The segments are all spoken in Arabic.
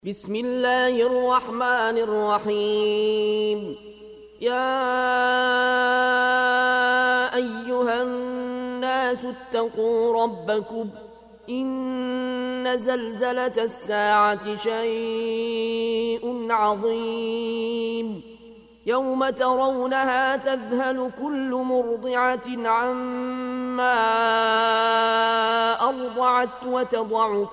بسم الله الرحمن الرحيم. يا أيها الناس اتقوا ربكم إن زلزلة الساعة شيء عظيم يوم ترونها تذهل كل مرضعة عما أرضعت وتضع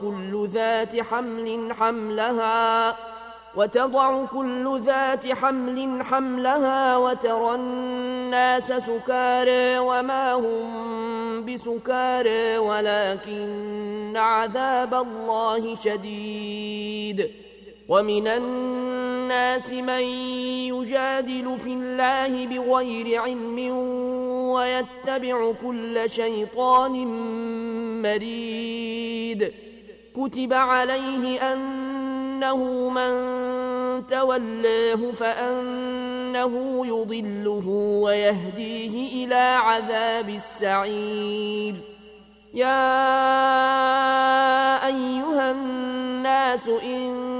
كل ذات حمل حملها وترى الناس سكارى وما هم بسكارى ولكن عذاب الله شديد. ومن الناس من يجادل في الله بغير علم ويتبع كل شيطان مريد. كتب عليه أنه من تولاه فأنه يضله ويهديه إلى عذاب السعير. يا أيها الناس إن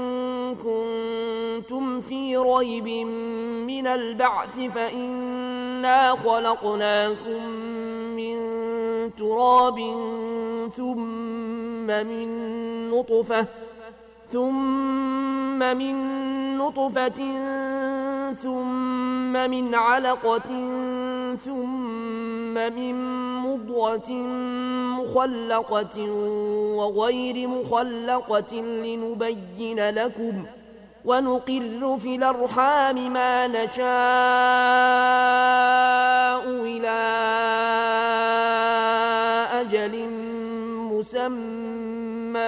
كنتم في ريب من البعث فإنا خلقناكم من تراب ثم من نطفة ثم من علقة ثم من مضغة مخلقة وغير مخلقة لنبين لكم ونقر في الأرحام ما نشاء إلى أجل مسمى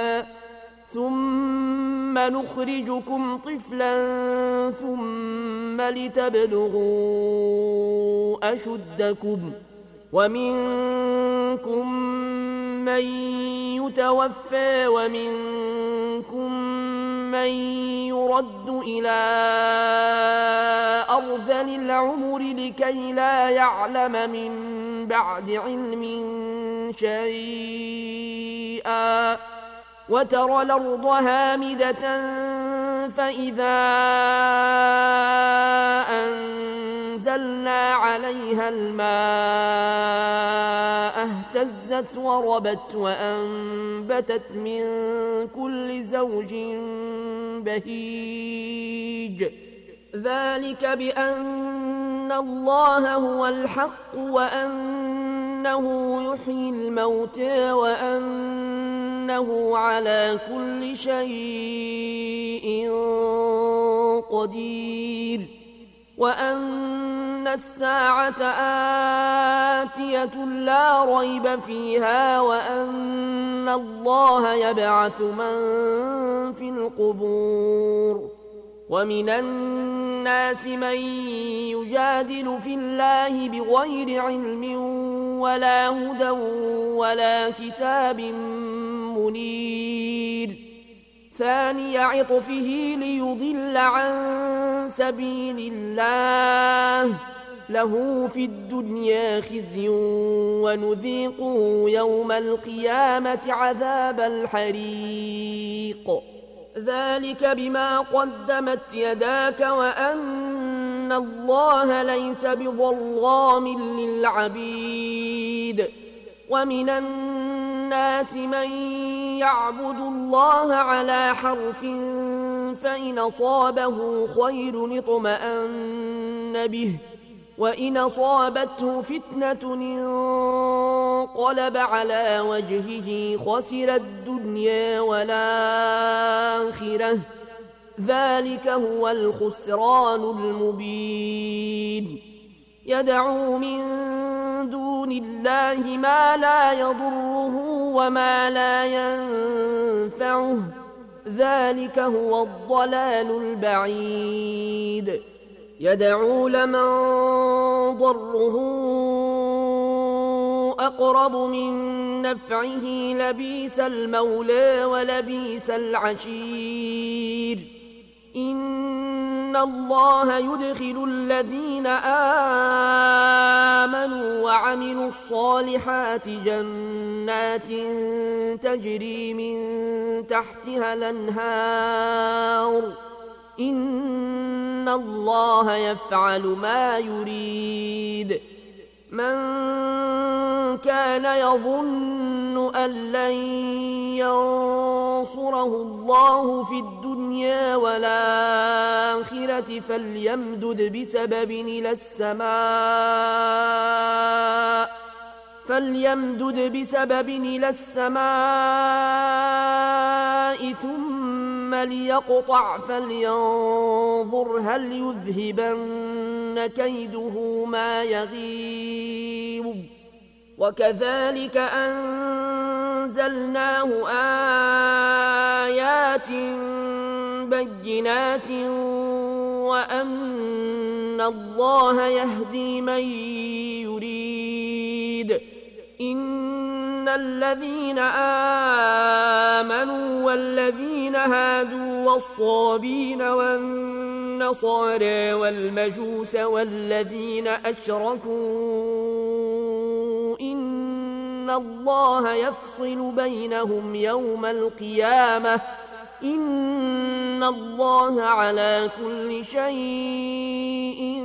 ثم نخرجكم طفلا ثم لتبلغوا أشدكم ومنكم من يتوفى ومنكم من يرد إلى أرذل العمر لكي لا يعلم من بعد علم شيئا. وترى الأرض هامدة فإذا أنزلنا عليها الماء اهتزت وربت وأنبتت من كل زوج بهيج. ذلك بأن الله هو الحق وأنه يحيي الموتى وأنه على كل شيء قدير وأن الساعة آتية لا ريب فيها وأن الله يبعث من في القبور. ومن الناس من يجادل في الله بغير علم ولا هدى ولا كتاب منير. ثاني عطفه ليضل عن سبيل الله له في الدنيا خزي ونذيقه يوم القيامة عذاب الحريق. ذلك بما قدمت يداك وأن الله ليس بظلام للعبيد. ومن الناس من يعبد الله على حرف فإن أصابه خير اطمأن به وإن أصابته فتنة انقلب على وجهه خسر الدنيا والآخرة. ذلك هو الخسران المبين. يدعو من دون الله ما لا يضره وما لا ينفعه. ذلك هو الضلال البعيد. يدعو لمن ضره أقرب من نفعه لبيس المولى ولبيس العشير. إن الله يدخل الذين آمنوا وعملوا الصالحات جنات تجري من تحتها الأنهار إن الله يفعل ما يريد. من كان يظن أن لن ينصره الله في الدنيا والآخرة فليمدد بسبب إلى السماء ثم ليقطع فلينظر هل يذهبن كيده ما يغيظ. وكذلك أنزلناه آيات بينات وأن الله يهدي من يريد. إن الذين آمنوا والذين هادوا والصابين والنصارى والمجوس والذين أشركوا إن الله يفصل بينهم يوم القيامة إن الله على كل شيء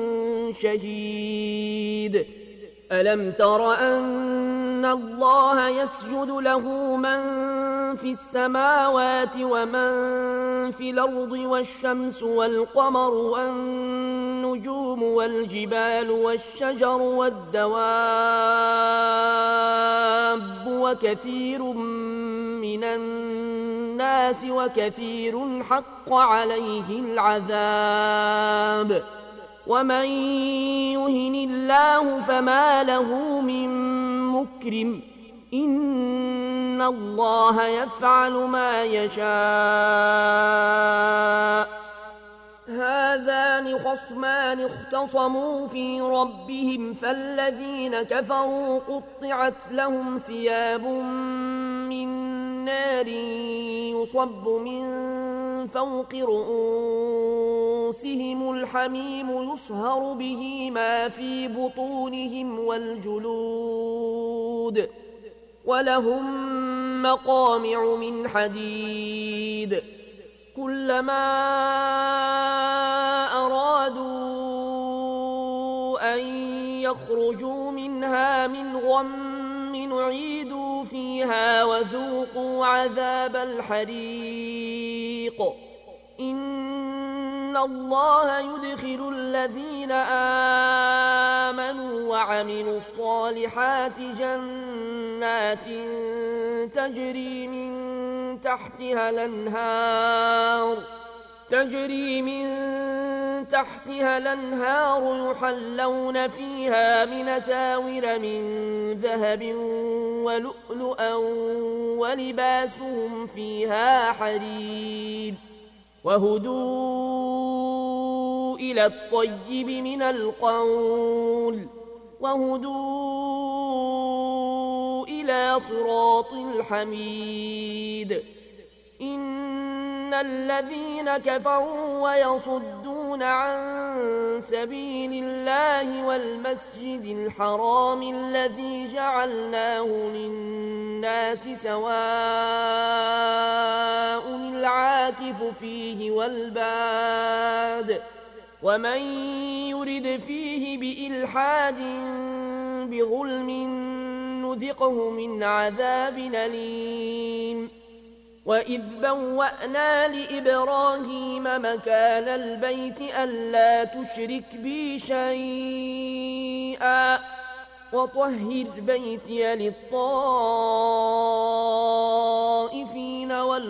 شهيد. ألم تر أن الله يسجد له من في السماوات ومن في الأرض والشمس والقمر والنجوم والجبال والشجر والدواب وكثير من الناس وكثير حق عليه العذاب ومن يهن الله فما له من مكرم إن الله يفعل ما يشاء. هذان خصمان اختصموا في ربهم فالذين كفروا قطعت لهم ثياب من نار يصب من فوق رؤوسهم الحميم يصهر به ما في بطونهم والجلود ولهم مقامع من حديد كلما أرادوا أن يخرجوا منها من غم نعيدوا فيها وذوقوا عذاب الحريق. إن الله يدخل الذين آمنوا وعملوا الصالحات جنات تجري من تحتها الأنهار يحلون فيها من أساور من ذهب ولؤلؤا ولباسهم فيها حرير وهدوا إلى الطيب من القول وهدوا إلى صراط الحميد. إن الذين كفروا ويصدون عن سبيل الله والمسجد الحرام الذي جعلناه للناس سواء العاكف فيه والباد ومن يرد فيه بإلحاد بظلم نذقه من عذاب أليم. وإذ بوأنا لإبراهيم مكان البيت ألا تشرك بي شيئا وطهر بيتي للطائفين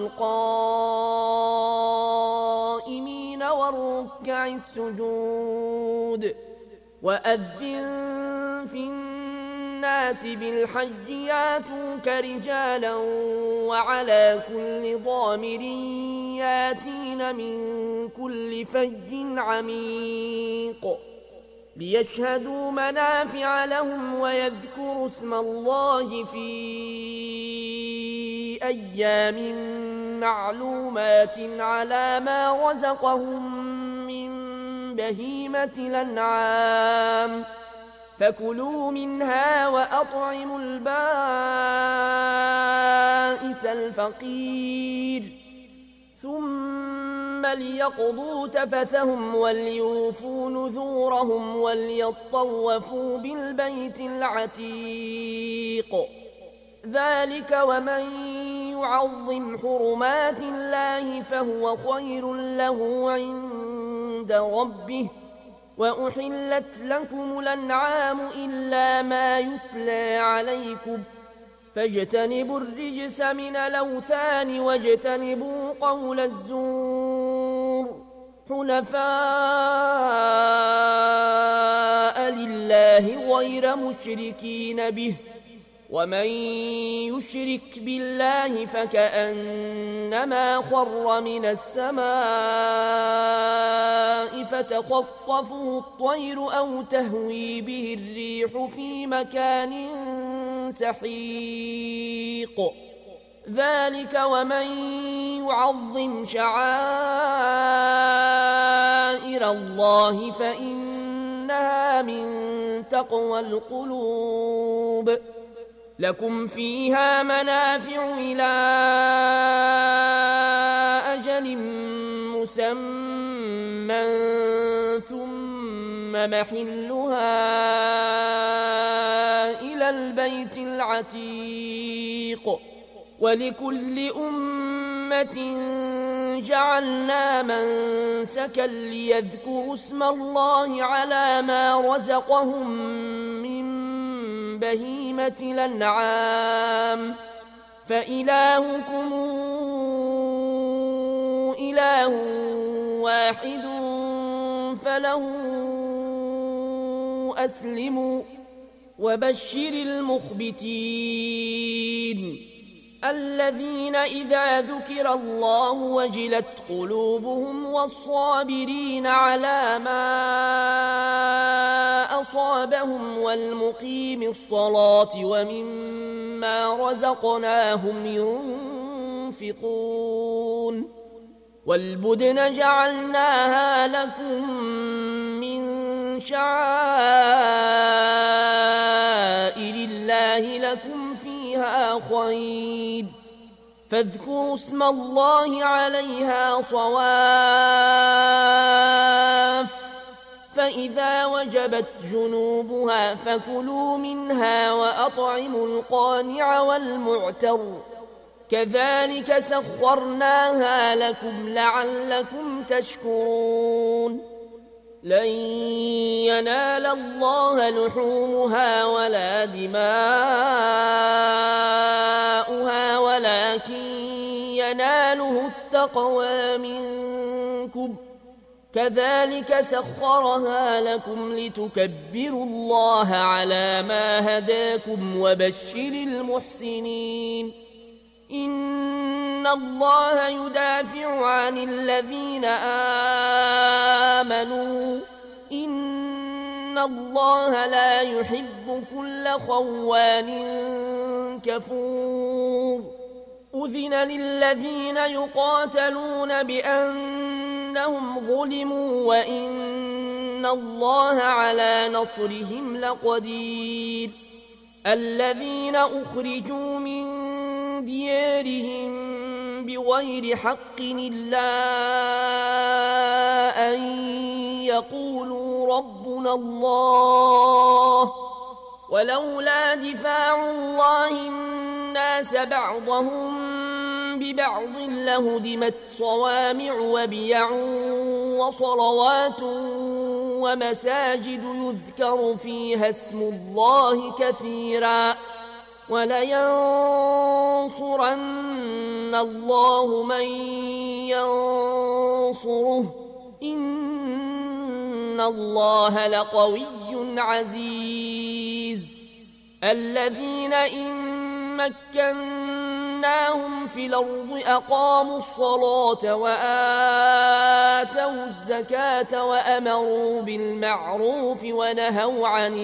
والقائمين والركع السجود. وأذن في الناس بالحج ياتوك رجالا وعلى كل ضامر ياتين من كل فج عميق ليشهدوا منافع لهم ويذكروا اسم الله في أيام معلومات على ما رزقهم من بهيمة الأنعام فكلوا منها وأطعموا البائس الفقير ثم ليقضوا تفثهم وليوفوا نذورهم وليطوفوا بالبيت العتيق ذلك ومن يعظم حرمات الله فهو خير له عند ربه وأحلت لكم الأنعام إلا ما يتلى عليكم فاجتنبوا الرجس من الأوثان واجتنبوا قول الزور حنفاء لله غير مشركين به ومن يشرك بالله فكأنما خر من السماء فتخطفه الطير أو تهوي به الريح في مكان سحيق ذلك ومن يعظم شعائر الله فإنها من تقوى القلوب لكم فيها منافع إلى أجل مسمى ثم محلها إلى البيت العتيق ولكل أمة جعلنا منسكا ليذكروا اسم الله على ما رزقهم من بهيمة الأنعام فإلهكم إله واحد فله أسلموا وبشر المخبتين الذين إذا ذكر الله وجلت قلوبهم والصابرين على ما أصابهم والمقيم الصلاة ومما رزقناهم ينفقون والبدن جعلناها لكم من شعائر الله لكم فيها خير فاذكروا اسم الله عليها صواف فإذا وجبت جنوبها فكلوا منها وأطعموا القانع والمعتر كذلك سخرناها لكم لعلكم تشكرون لن ينال الله لحومها ولا دماؤها ولكن يناله التقوى منكم كذلك سخرها لكم لتكبروا الله على ما هداكم وبشر المحسنين إن الله يدافع عن الذين آمنوا إن الله لا يحب كل خوان كفور أذن للذين يقاتلون بأنهم ظلموا وإن الله على نصرهم لقدير الذين أخرجوا من ديارهم بغير حق إلا أن يقولوا ربنا الله ولولا دفاع الله الناس بعضهم ببعض لهدمت صوامع وبيع وصلوات ومساجد يذكر فيها اسم الله كثيرا ولينصرن الله من ينصره إن الله لقوي عزيز الذين إن مكناهم في الأرض أقاموا الصلاة وآتوا الزكاة وأمروا بالمعروف ونهوا عن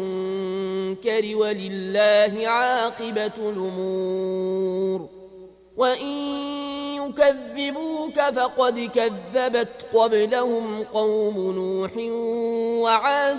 المنكر ولله عاقبة الأمور وإن يكذبوك فقد كذبت قبلهم قوم نوح وعاد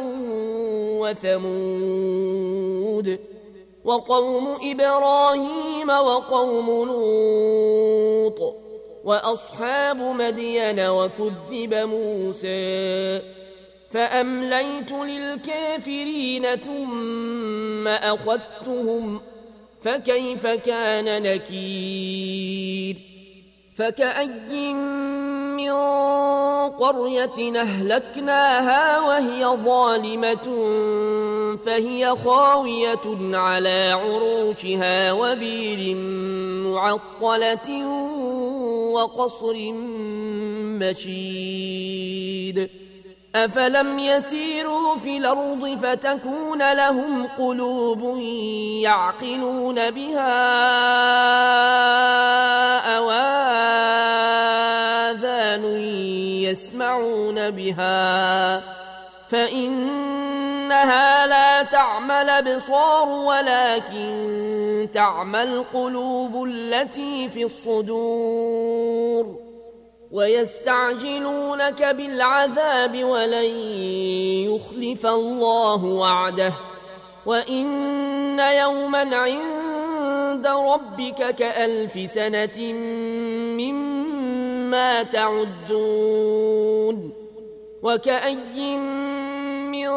وثمود وقوم إبراهيم وقوم لوط وأصحاب مدين وكذب موسى فأمليت للكافرين ثم أخذتهم فكيف كان نكير فكأي من قرية أهلكناها وهي ظالمة فهي خاوية على عروشها وبير معطلة وقصر مشيد أفلم يسيروا في الأرض فتكون لهم قلوب يعقلون بها أو آذان يسمعون بها فإنها لا تعمى الأبصار ولكن تعمى القلوب التي في الصدور ويستعجلونك بالعذاب ولن يخلف الله وعده وإن يوما عند ربك كألف سنة مما تعدون وكأي من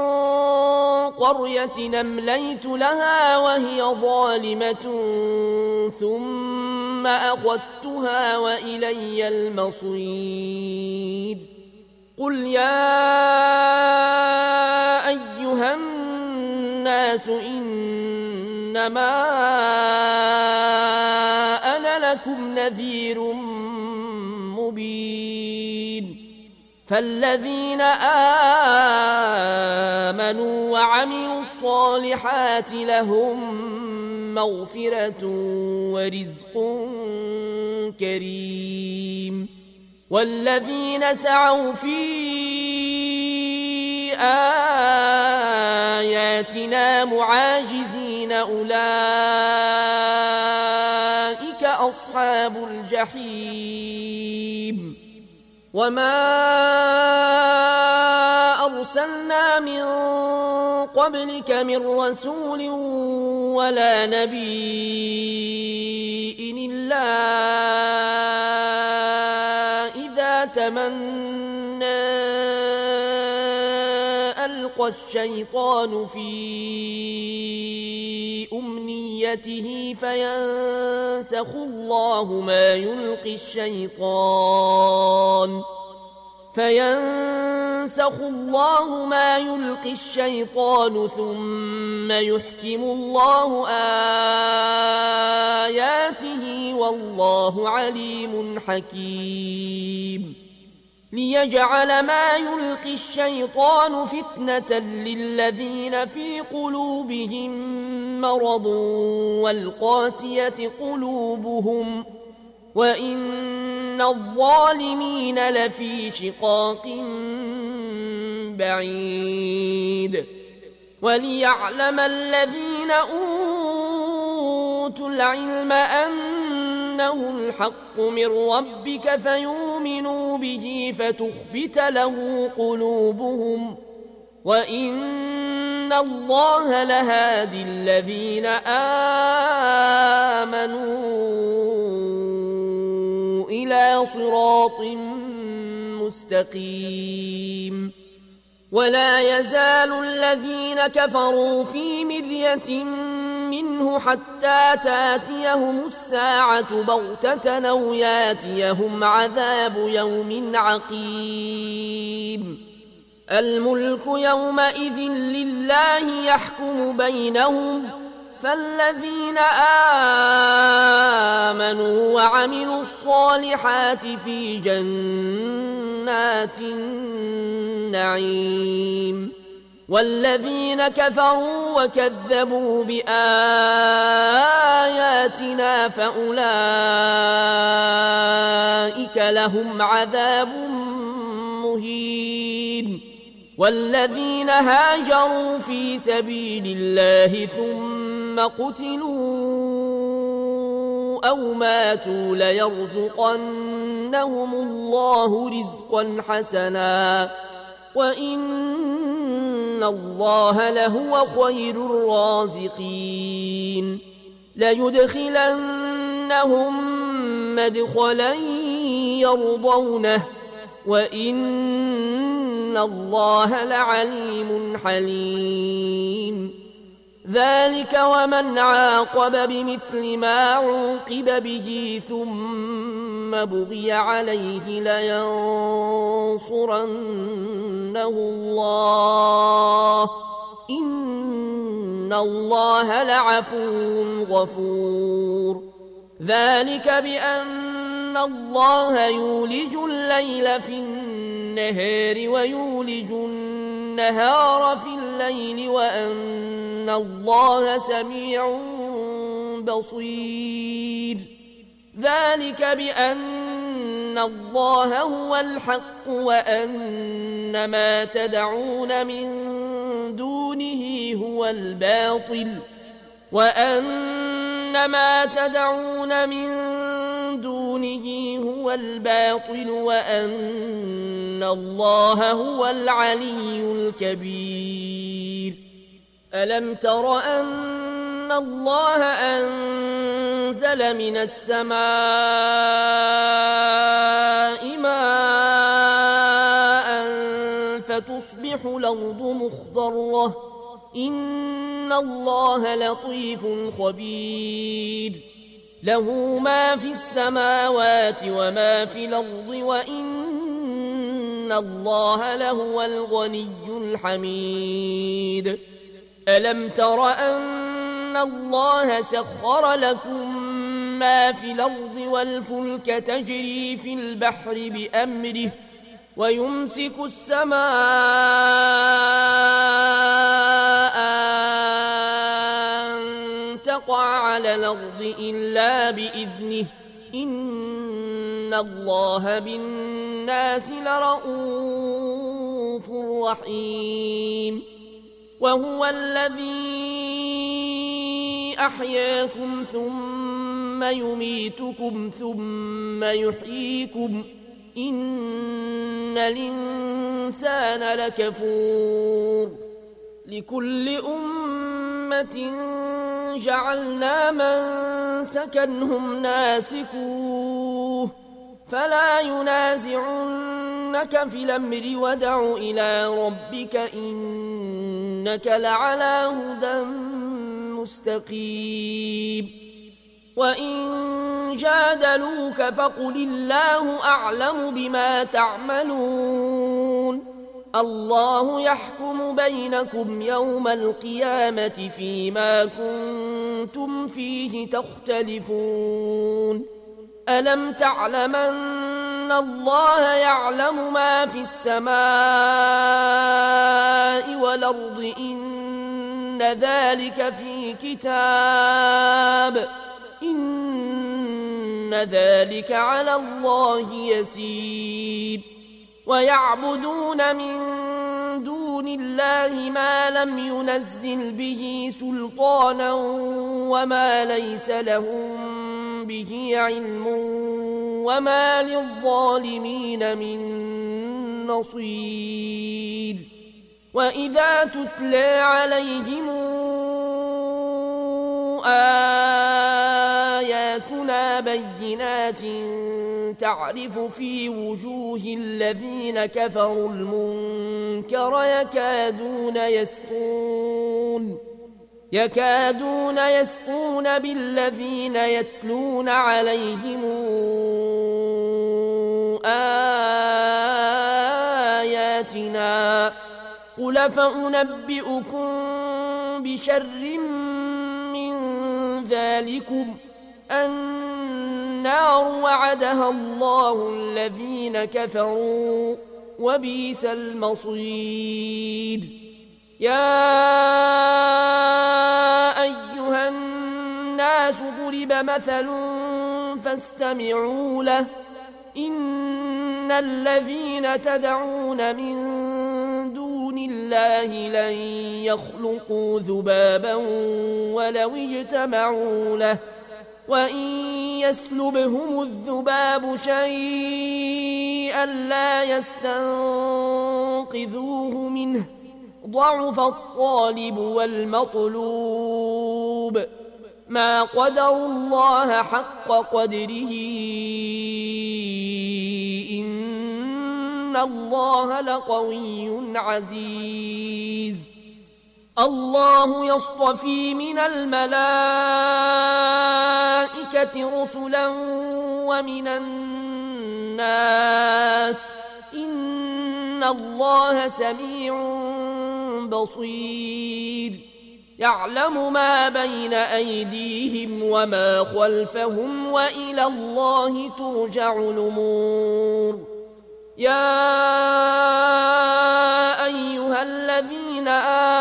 قرية أمليت لها وهي ظالمة ثم أخذتها وإلي المصير قل يا أيها الناس إنما أنا لكم نذير مبين فالذين آمنوا وعملوا الصالحات لهم مغفرة ورزق كريم والذين سعوا في آياتنا معاجزين أولئك أصحاب الجحيم وما أرسلنا من قبلك من رسول ولا نبي إلا إذا تمنى ألقى الشيطان في أمنيته فينسخ الله ما يلقي الشيطان ثم يحكم الله آياته والله عليم حكيم ليجعل ما يلقي الشيطان فتنة للذين في قلوبهم مرض والقاسية قلوبهم وإن الظالمين لفي شقاق بعيد وليعلم الذين أوتوا العلم أنه الحق من ربك فيؤمنوا به فتخبت له قلوبهم وإن الله لهادي الذين آمنوا إلى صراط مستقيم ولا يزال الذين كفروا في مرية منه حتى تاتيهم الساعة بغتة أو ياتيهم عذاب يوم عقيم الملك يومئذ لله يحكم بينهم فالذين آمنوا وعملوا الصالحات في جنات النعيم والذين كفروا وكذبوا بآياتنا فأولئك لهم عذاب مهين والذين هاجروا في سبيل الله ثم قتلوا أو ماتوا ليرزقنهم الله رزقا حسنا وإن الله لهو خير الرازقين ليدخلنهم مدخلا يرضونه وإن الله لعليم حليم ذلك ومن عاقب بمثل ما عوقب به ثم بغي عليه لينصرنه الله إن الله لعفو غفور ذلك بأن الله يولج الليل في النهار ويولج النهار في الليل وأن الله سميع بصير ذلك بأن الله هو الحق وأن ما تدعون من دونه هو الباطل وأن ما تدعون من دونه هو الباطل وأن الله هو العلي الكبير ألم تر أن الله أنزل من السماء ماء فتصبح الأرض مخضرة إن الله لطيف خبير له ما في السماوات وما في الأرض وإن الله لهو الغني الحميد ألم تر أن الله سخر لكم ما في الأرض والفلك تجري في البحر بأمره ويمسك السماء أن تقع على الأرض إلا بإذنه إن الله بالناس لرؤوف رحيم وهو الذي أحياكم ثم يميتكم ثم يحييكم إن الإنسان لكفور لكل أمة جعلنا من سكنهم ناسكوه فلا ينازعنك في الأمر ودع إلى ربك إنك لعلى هدى مستقيم وإن جادلوك فقل الله أعلم بما تعملون الله يحكم بينكم يوم القيامة فيما كنتم فيه تختلفون ألم تعلم أن الله يعلم ما في السماء والأرض إن ذلك في كتاب إن ذلك على الله يسير ويعبدون من دون الله ما لم ينزل به سلطانا وما ليس لهم به علم وما للظالمين من نصير وإذا تتلى عليهم آياتنا بينات تعرف في وجوه الذين كفروا المنكر يكادون يسقون بالذين يتلون عليهم آياتنا قل فأنبئكم بشر من ذلكم النار وعدها الله الذين كفروا وبئس المصير يا أيها الناس ضرب مثل فاستمعوا له إن الذين تدعون من دون الله لن يخلقوا ذبابا ولو اجتمعوا له وإن يسلبهم الذباب شيئا لا يستنقذوه منه ضعف الطالب والمطلوب ما قدروا الله حق قدره إن الله لقوي عزيز الله يصطفي من الملائكة رسلا ومن الناس إن الله سميع بصير يعلم ما بين أيديهم وما خلفهم وإلى الله ترجع الأمور يا أيها الذين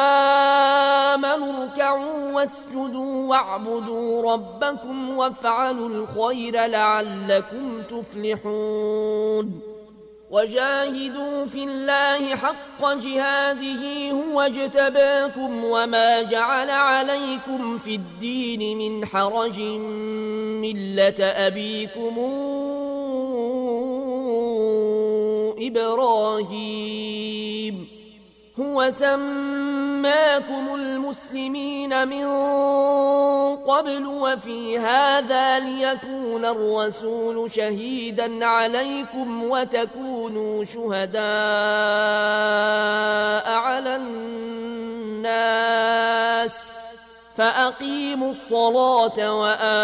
آمنوا اركعوا واسجدوا واعبدوا ربكم وافعلوا الخير لعلكم تفلحون وجاهدوا في الله حق جهاده هو اجتباكم وما جعل عليكم في الدين من حرج ملة أبيكم إبراهيم هو سماكم المسلمين من قبل وفي هذا ليكون الرسول شهيدا عليكم وتكونوا شهداء على الناس فأقيموا الصلاة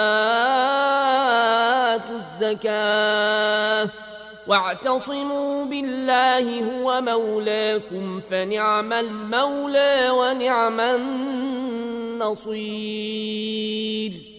وآتوا الزكاة واعتصموا بالله هو مولاكم فنعم المولى ونعم النصير